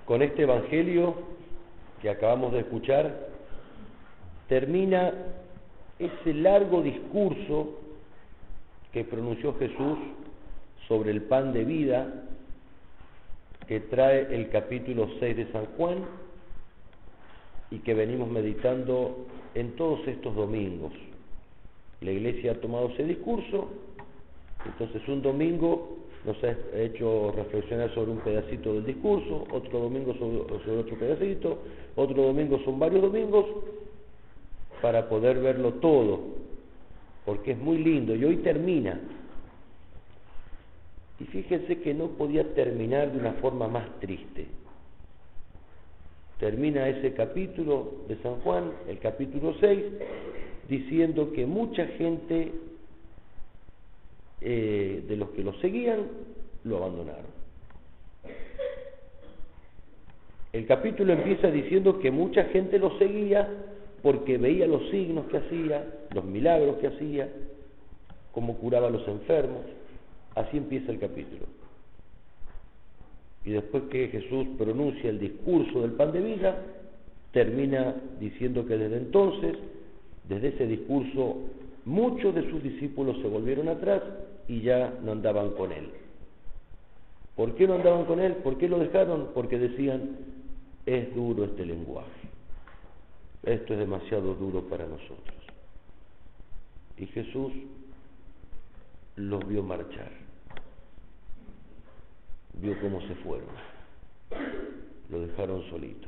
Con este evangelio que acabamos de escuchar, termina ese largo discurso que pronunció Jesús sobre el pan de vida, que trae el capítulo 6 de San Juan y que venimos meditando en todos estos domingos. La Iglesia ha tomado ese discurso, entonces un domingo nos ha hecho reflexionar sobre un pedacito del discurso, otro domingo sobre otro pedacito, otro domingo son varios domingos, para poder verlo todo, porque es muy lindo, y hoy termina. Y fíjense que no podía terminar de una forma más triste. Termina ese capítulo de San Juan, el capítulo 6, diciendo que mucha gente de los que lo seguían, lo abandonaron. El capítulo empieza diciendo que mucha gente lo seguía porque veía los signos que hacía, los milagros que hacía, cómo curaba a los enfermos. Así empieza el capítulo. Y después que Jesús pronuncia el discurso del pan de vida, termina diciendo que desde entonces, desde ese discurso, muchos de sus discípulos se volvieron atrás y ya no andaban con él. ¿Por qué no andaban con él? ¿Por qué lo dejaron? Porque decían, es duro este lenguaje. Esto es demasiado duro para nosotros. Y Jesús los vio marchar. Vio cómo se fueron. Lo dejaron solito.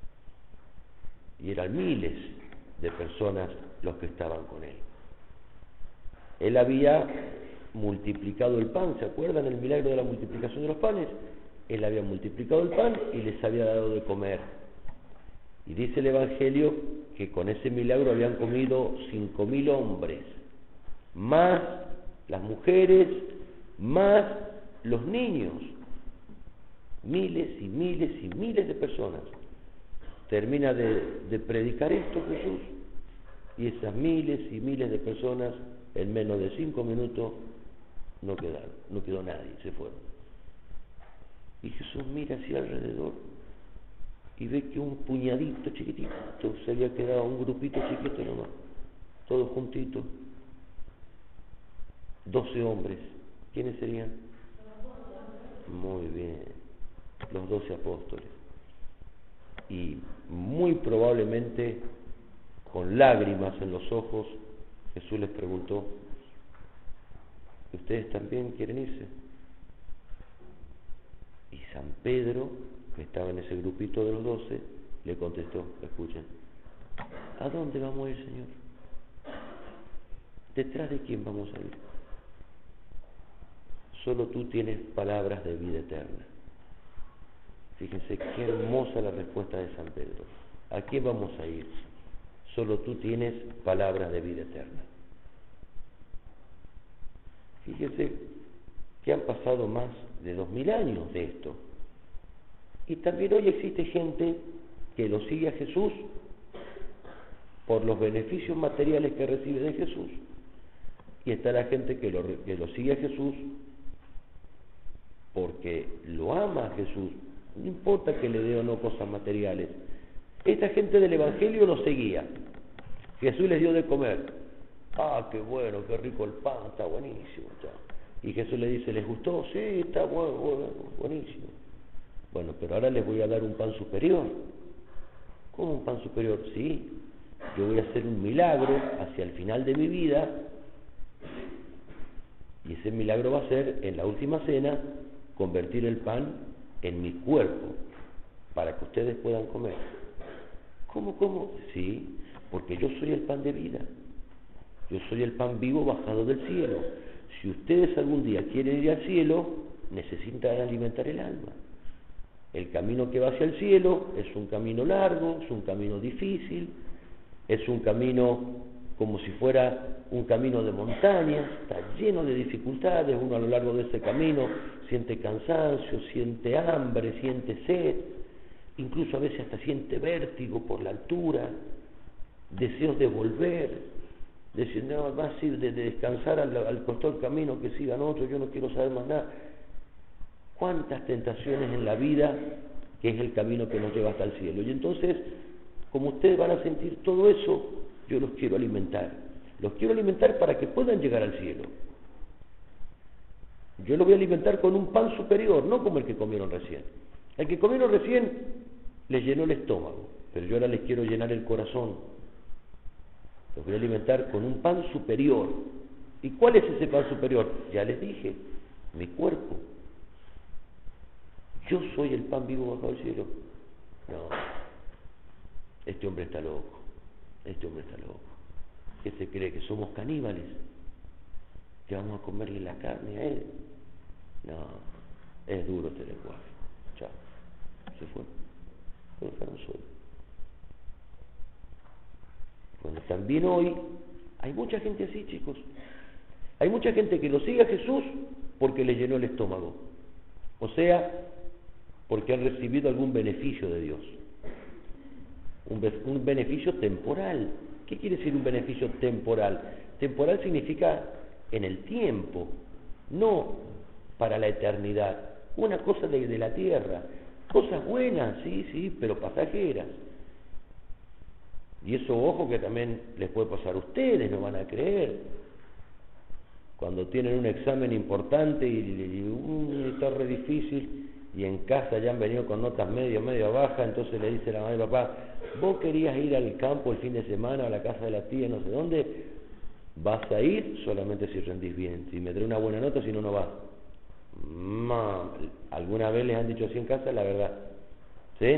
Y eran miles de personas los que estaban con él. Él había multiplicado el pan, ¿se acuerdan el milagro de la multiplicación de los panes? Él había multiplicado el pan y les había dado de comer. Y dice el Evangelio que con ese milagro habían comido 5.000 hombres, más las mujeres, más los niños. Miles y miles y miles de personas. Termina de predicar esto Jesús, y esas miles y miles de personas en menos de 5 minutos no quedó nadie, se fueron. Y Jesús mira hacia alrededor y ve que un puñadito chiquitito se había quedado, un grupito chiquito nomás, todos juntitos, 12 hombres. ¿Quiénes serían? Muy bien, los 12 apóstoles. Y muy probablemente con lágrimas en los ojos, Jesús les preguntó, ¿ustedes también quieren irse? Y San Pedro, que estaba en ese grupito de los 12, le contestó, escuchen, ¿a dónde vamos a ir, Señor? ¿Detrás de quién vamos a ir? Solo tú tienes palabras de vida eterna. Fíjense qué hermosa la respuesta de San Pedro. ¿A quién vamos a ir? Solo tú tienes palabras de vida eterna. Fíjense que han pasado más de 2000 años de esto. Y también hoy existe gente que lo sigue a Jesús por los beneficios materiales que recibe de Jesús. Y está la gente que lo sigue a Jesús porque lo ama a Jesús. No importa que le dé o no cosas materiales. Esta gente del Evangelio lo seguía. Jesús les dio de comer. Ah, qué bueno, qué rico el pan, está buenísimo. Y Jesús le dice, ¿les gustó? Sí, está buenísimo. Bueno, pero ahora les voy a dar un pan superior. ¿Cómo un pan superior? Sí, yo voy a hacer un milagro hacia el final de mi vida. Y ese milagro va a ser, en la última cena, convertir el pan en mi cuerpo, para que ustedes puedan comer. ¿Cómo? Sí, porque yo soy el pan de vida. Yo soy el pan vivo bajado del cielo. Si ustedes algún día quieren ir al cielo, necesitan alimentar el alma. El camino que va hacia el cielo es un camino largo, es un camino difícil, es un camino como si fuera un camino de montañas, está lleno de dificultades. Uno a lo largo de ese camino siente cansancio, siente hambre, siente sed, incluso a veces hasta siente vértigo por la altura, deseos de volver, decir, no, más de descansar al costado del camino, que sigan otros, yo no quiero saber más nada. ¿Cuántas tentaciones en la vida que es el camino que nos lleva hasta el cielo. Y entonces, como ustedes van a sentir todo eso, yo los quiero alimentar. Los quiero alimentar para que puedan llegar al cielo. Yo los voy a alimentar con un pan superior, no como el que comieron recién. El que comieron recién les llenó el estómago, pero yo ahora les quiero llenar el corazón. Los voy a alimentar con un pan superior. ¿Y cuál es ese pan superior? Ya les dije, mi cuerpo. Yo soy el pan vivo bajo el cielo. No, este hombre está loco. Este hombre está loco. ¿Qué se cree? ¿Que somos caníbales? ¿Que vamos a comerle la carne a él? No, es duro este lenguaje. Chao, se fue. Lo dejaron solo. Bueno, también hoy hay mucha gente así, chicos. Hay mucha gente que lo sigue a Jesús porque le llenó el estómago. O sea, porque han recibido algún beneficio de Dios. Un beneficio temporal. ¿Qué quiere decir un beneficio temporal? Temporal significa en el tiempo, no para la eternidad. Una cosa de la tierra. Cosas buenas, sí, pero pasajeras. Y eso, ojo, que también les puede pasar a ustedes, no van a creer. Cuando tienen un examen importante y está re difícil, y en casa ya han venido con notas medio bajas, entonces le dice la mamá y papá, vos querías ir al campo el fin de semana, a la casa de la tía, no sé dónde, vas a ir solamente si rendís bien, si me trae una buena nota, si no, no vas. ¿Alguna vez les han dicho así en casa? La verdad, ¿sí?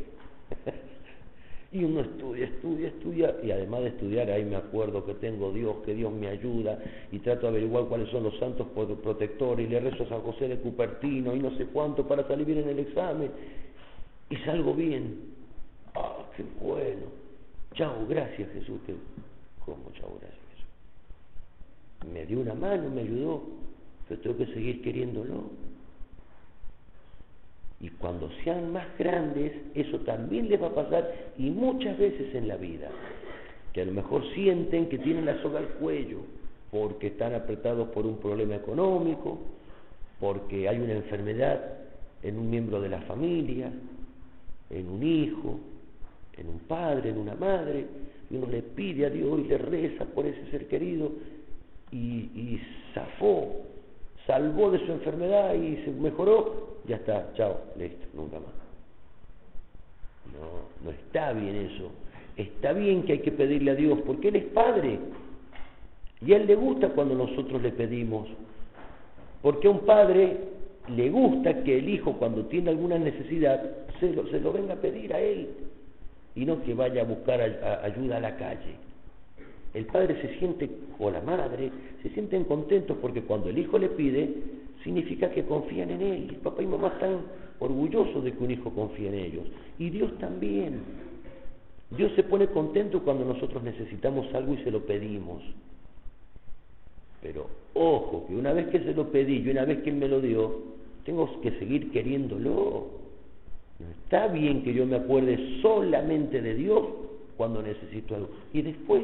Y uno estudia, y además de estudiar, ahí me acuerdo que tengo Dios, que Dios me ayuda, y trato de averiguar cuáles son los santos protectores, y le rezo a San José de Cupertino, y no sé cuánto, para salir bien en el examen, y salgo bien. ¡Ah, qué bueno! Chao, gracias Jesús. ¿Cómo chao, gracias Jesús? Me dio una mano, me ayudó, pero tengo que seguir queriéndolo. Y cuando sean más grandes, eso también les va a pasar, y muchas veces en la vida, que a lo mejor sienten que tienen la soga al cuello, porque están apretados por un problema económico, porque hay una enfermedad en un miembro de la familia, en un hijo, en un padre, en una madre, y uno le pide a Dios y le reza por ese ser querido, y salvó de su enfermedad y se mejoró, ya está, chao, listo, nunca más. No está bien eso. Está bien que hay que pedirle a Dios, porque Él es Padre, y a Él le gusta cuando nosotros le pedimos, porque a un padre le gusta que el hijo, cuando tiene alguna necesidad, se lo venga a pedir a Él, y no que vaya a buscar ayuda a la calle. El padre se siente, o la madre, se sienten contentos porque cuando el hijo le pide, significa que confían en él. El papá y mamá están orgullosos de que un hijo confíe en ellos. Y Dios también. Dios se pone contento cuando nosotros necesitamos algo y se lo pedimos. Pero ojo, que una vez que se lo pedí y una vez que Él me lo dio, tengo que seguir queriéndolo. No está bien que yo me acuerde solamente de Dios cuando necesito algo. Y después.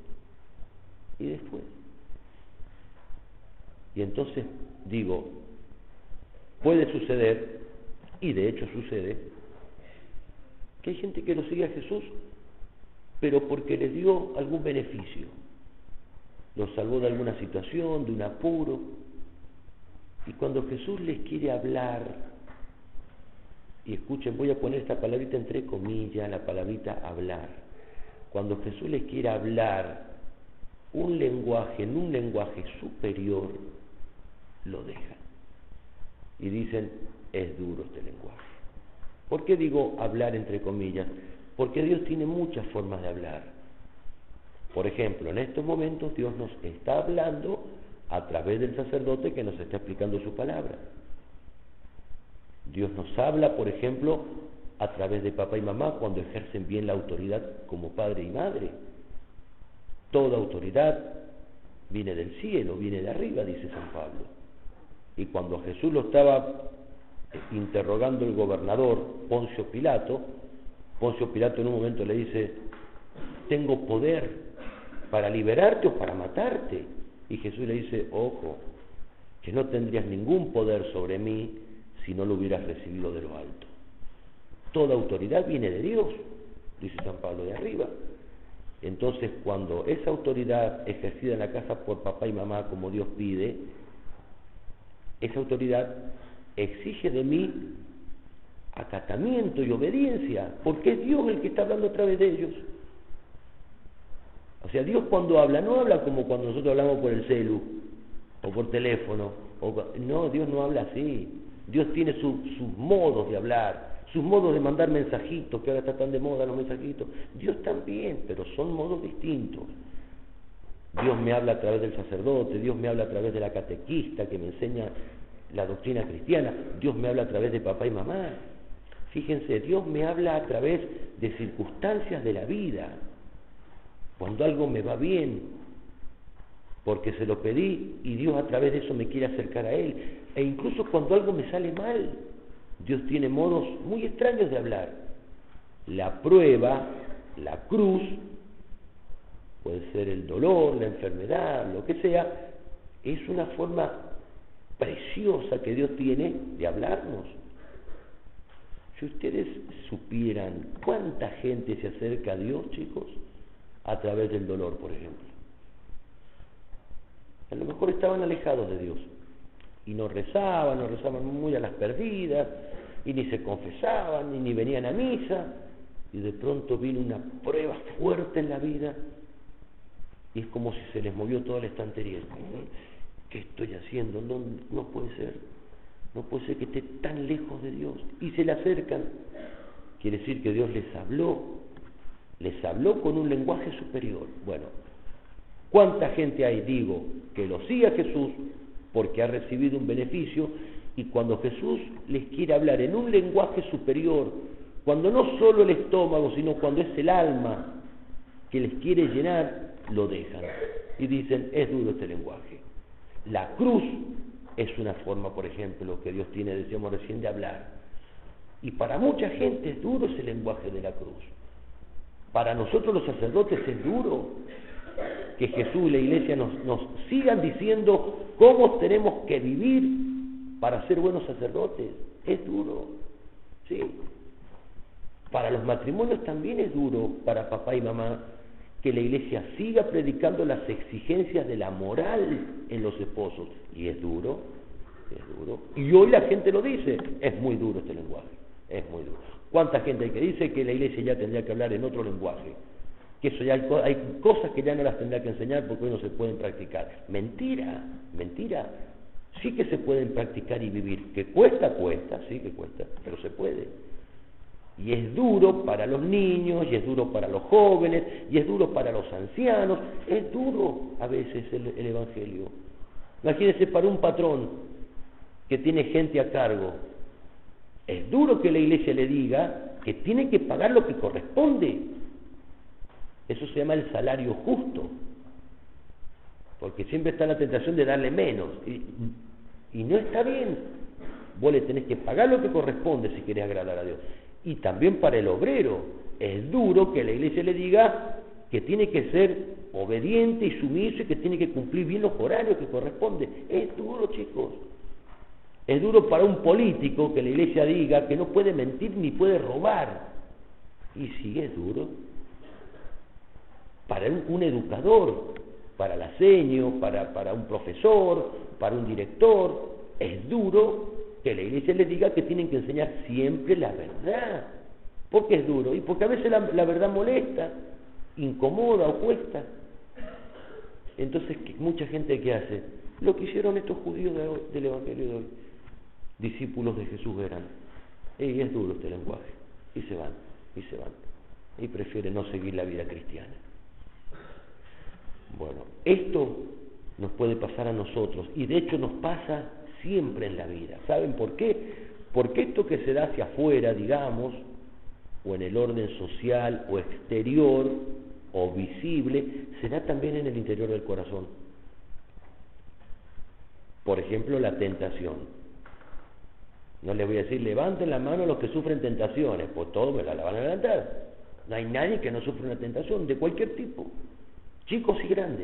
Y entonces digo, puede suceder, y de hecho sucede, que hay gente que lo sigue a Jesús, pero porque le dio algún beneficio, lo salvó de alguna situación, de un apuro, y cuando Jesús les quiere hablar, y escuchen, voy a poner esta palabrita entre comillas, la palabrita hablar, cuando Jesús les quiere hablar en un lenguaje superior, lo dejan y dicen, es duro este lenguaje. ¿Por qué digo hablar entre comillas? Porque Dios tiene muchas formas de hablar. Por ejemplo, en estos momentos Dios nos está hablando a través del sacerdote que nos está explicando su palabra. Dios nos habla, por ejemplo, a través de papá y mamá cuando ejercen bien la autoridad como padre y madre. Toda autoridad viene del cielo, viene de arriba, dice San Pablo. Y cuando a Jesús lo estaba interrogando el gobernador Poncio Pilato en un momento le dice, tengo poder para liberarte o para matarte. Y Jesús le dice, ojo, que no tendrías ningún poder sobre mí si no lo hubieras recibido de lo alto. Toda autoridad viene de Dios, dice San Pablo de arriba. Entonces, cuando esa autoridad ejercida en la casa por papá y mamá, como Dios pide, esa autoridad exige de mí acatamiento y obediencia, porque es Dios el que está hablando a través de ellos. O sea, Dios cuando habla, no habla como cuando nosotros hablamos por el celu, o por teléfono, no, Dios no habla así. Dios tiene sus modos de hablar, sus modos de mandar mensajitos, que ahora está tan de moda los mensajitos. Dios también, pero son modos distintos. Dios me habla a través del sacerdote, Dios me habla a través de la catequista que me enseña la doctrina cristiana, Dios me habla a través de papá y mamá. Fíjense, Dios me habla a través de circunstancias de la vida, cuando algo me va bien, porque se lo pedí y Dios a través de eso me quiere acercar a Él, e incluso cuando algo me sale mal, Dios tiene modos muy extraños de hablar. La prueba, la cruz, puede ser el dolor, la enfermedad, lo que sea, es una forma preciosa que Dios tiene de hablarnos. Si ustedes supieran cuánta gente se acerca a Dios, chicos, a través del dolor, por ejemplo. A lo mejor estaban alejados de Dios y no rezaban muy a las perdidas, y ni se confesaban, ni venían a misa, y de pronto vino una prueba fuerte en la vida, y es como si se les movió toda la estantería. ¿Qué estoy haciendo? No puede ser. No puede ser que esté tan lejos de Dios. Y se le acercan. Quiere decir que Dios les habló con un lenguaje superior. Bueno, ¿cuánta gente hay, digo, que lo sigue a Jesús porque ha recibido un beneficio, y cuando Jesús les quiere hablar en un lenguaje superior, cuando no solo el estómago, sino cuando es el alma que les quiere llenar, lo dejan y dicen, es duro este lenguaje? La cruz es una forma, por ejemplo, que Dios tiene, decíamos recién, de hablar, y para mucha gente es duro ese lenguaje de la cruz. Para nosotros los sacerdotes es duro que Jesús y la Iglesia nos sigan diciendo cómo tenemos que vivir para ser buenos sacerdotes. Es duro, sí. Para los matrimonios también es duro, para papá y mamá, que la Iglesia siga predicando las exigencias de la moral en los esposos. Y es duro, es duro. Y hoy la gente lo dice, es muy duro este lenguaje, es muy duro. ¿Cuánta gente hay que dice que la Iglesia ya tendría que hablar en otro lenguaje? Que eso ya hay cosas que ya no las tendrá que enseñar porque hoy no se pueden practicar. Mentira, mentira. Sí que se pueden practicar y vivir. Que cuesta, sí que cuesta, pero se puede. Y es duro para los niños, y es duro para los jóvenes, y es duro para los ancianos. Es duro a veces el Evangelio. Imagínense para un patrón que tiene gente a cargo. Es duro que la Iglesia le diga que tiene que pagar lo que corresponde. Eso se llama el salario justo, porque siempre está la tentación de darle menos, y no está bien. Vos le tenés que pagar lo que corresponde si querés agradar a Dios. Y también para el obrero es duro que la Iglesia le diga que tiene que ser obediente y sumiso, y que tiene que cumplir bien los horarios que corresponden. Es duro, chicos. Es duro para un político que la Iglesia diga que no puede mentir ni puede robar. Y sí, es duro. Para un educador, para la seño, para un profesor, para un director, es duro que la Iglesia les diga que tienen que enseñar siempre la verdad. ¿Por qué es duro? Y porque a veces la verdad molesta, incomoda o cuesta. Entonces, mucha gente que hace lo que hicieron estos judíos del Evangelio de hoy, discípulos de Jesús, eran, y es duro este lenguaje, y se van, y prefieren no seguir la vida cristiana. Bueno, esto nos puede pasar a nosotros, y de hecho nos pasa siempre en la vida. ¿Saben por qué? Porque esto que se da hacia afuera, digamos, o en el orden social o exterior o visible, se da también en el interior del corazón. Por ejemplo, la tentación. No les voy a decir, levanten la mano los que sufren tentaciones, pues todos me la van a levantar. No hay nadie que no sufra una tentación, de cualquier tipo, chicos y grandes.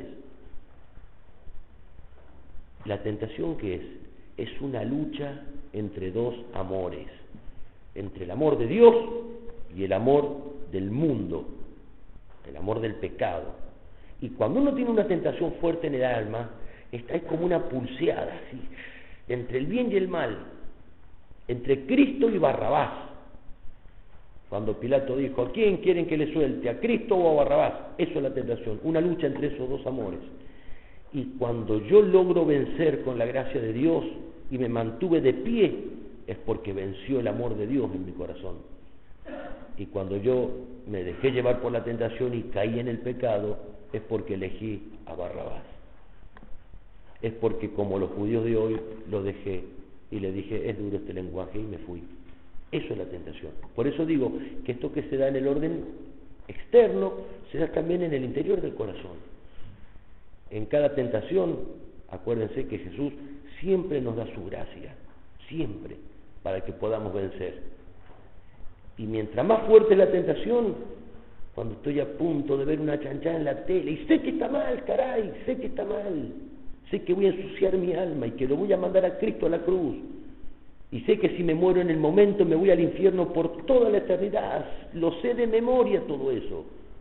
La tentación, ¿qué es? Es una lucha entre dos amores. entre el amor de Dios y el amor del mundo, el amor del pecado. Y cuando uno tiene una tentación fuerte en el alma, está ahí como una pulseada, así, entre el bien y el mal, entre Cristo y Barrabás. Cuando Pilato dijo, ¿a quién quieren que le suelte? ¿A Cristo o a Barrabás? Eso es la tentación, una lucha entre esos dos amores. Y cuando yo logro vencer con la gracia de Dios y me mantuve de pie, es porque venció el amor de Dios en mi corazón. Y cuando yo me dejé llevar por la tentación y caí en el pecado, es porque elegí a Barrabás. Es porque, como los judíos de hoy, lo dejé y le dije, es duro este lenguaje, y me fui. Eso es la tentación. Por eso digo que esto que se da en el orden externo, se da también en el interior del corazón. En cada tentación, acuérdense que Jesús siempre nos da su gracia, siempre, para que podamos vencer. Y mientras más fuerte es la tentación, cuando estoy a punto de ver una chanchada en la tele, y sé que está mal, caray, sé que está mal, sé que voy a ensuciar mi alma y que lo voy a mandar a Cristo a la cruz, y sé que si me muero en el momento me voy al infierno por toda la eternidad, lo sé de memoria todo eso.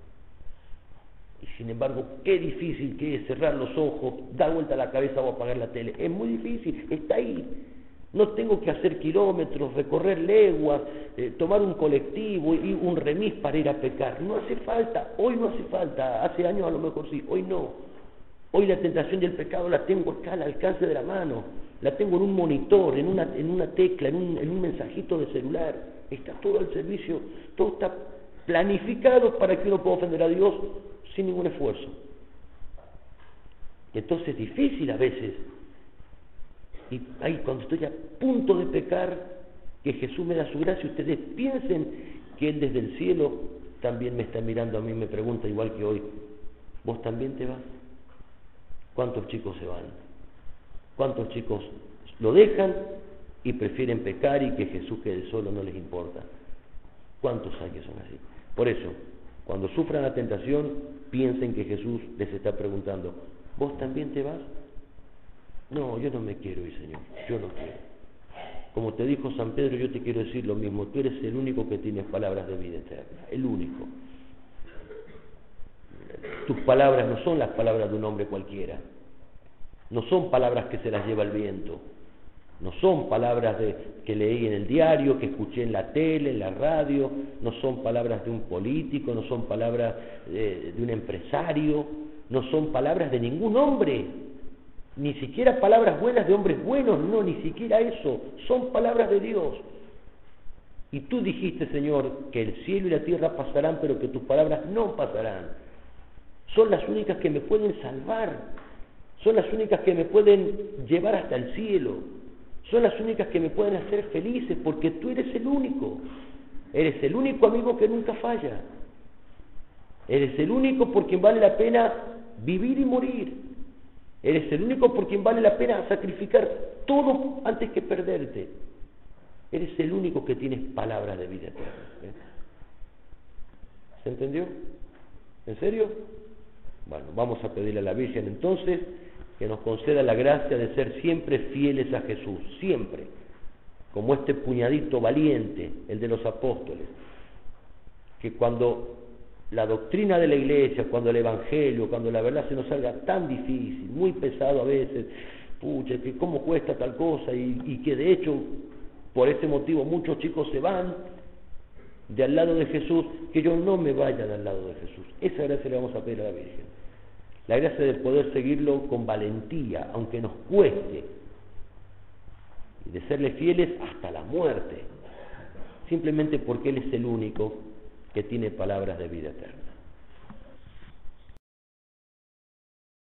Y sin embargo, qué difícil que es cerrar los ojos, dar vuelta a la cabeza o apagar la tele. Es muy difícil, está ahí. No tengo que hacer kilómetros, recorrer leguas, tomar un colectivo y un remis para ir a pecar. No hace falta, hoy no hace falta, hace años a lo mejor sí, hoy no. Hoy la tentación del pecado la tengo acá al alcance de la mano, la tengo en un monitor, en una tecla, en un mensajito de celular. Está todo al servicio, todo está planificado para que uno pueda ofender a Dios sin ningún esfuerzo. Entonces es difícil a veces. Y ahí cuando estoy a punto de pecar, que Jesús me da su gracia, ustedes piensen que Él desde el cielo también me está mirando a mí, me pregunta igual que hoy, ¿vos también te vas? ¿Cuántos chicos se van? ¿Cuántos chicos lo dejan y prefieren pecar y que Jesús quede solo, no les importa? ¿Cuántos hay que son así? Por eso, cuando sufran la tentación, piensen que Jesús les está preguntando, ¿vos también te vas? No, yo no me quiero ir, Señor, yo no quiero. Como te dijo San Pedro, yo te quiero decir lo mismo, tú eres el único que tienes palabras de vida eterna, el único. Tus palabras no son las palabras de un hombre cualquiera, no son palabras que se las lleva el viento, no son palabras que leí en el diario, que escuché en la tele, en la radio, no son palabras de un político, no son palabras de un empresario, no son palabras de ningún hombre, ni siquiera palabras buenas de hombres buenos, no, ni siquiera eso, son palabras de Dios. Y tú dijiste, Señor, que el cielo y la tierra pasarán, pero que tus palabras no pasarán. Son las únicas que me pueden salvar, son las únicas que me pueden llevar hasta el cielo, son las únicas que me pueden hacer felices, porque tú eres el único amigo que nunca falla, eres el único por quien vale la pena vivir y morir. Eres el único por quien vale la pena sacrificar todo antes que perderte. Eres el único que tienes palabras de vida eterna. ¿Se entendió? ¿En serio? Bueno, vamos a pedirle a la Virgen entonces que nos conceda la gracia de ser siempre fieles a Jesús, siempre, como este puñadito valiente, el de los apóstoles, que cuando la doctrina de la Iglesia, cuando el Evangelio, cuando la verdad se nos salga tan difícil, muy pesado a veces, pucha, que cómo cuesta tal cosa, y que de hecho, por ese motivo muchos chicos se van de al lado de Jesús, que yo no me vaya al lado de Jesús. Esa gracia le vamos a pedir a la Virgen. La gracia de poder seguirlo con valentía, aunque nos cueste, y de serle fieles hasta la muerte, simplemente porque Él es el único que tiene palabras de vida eterna.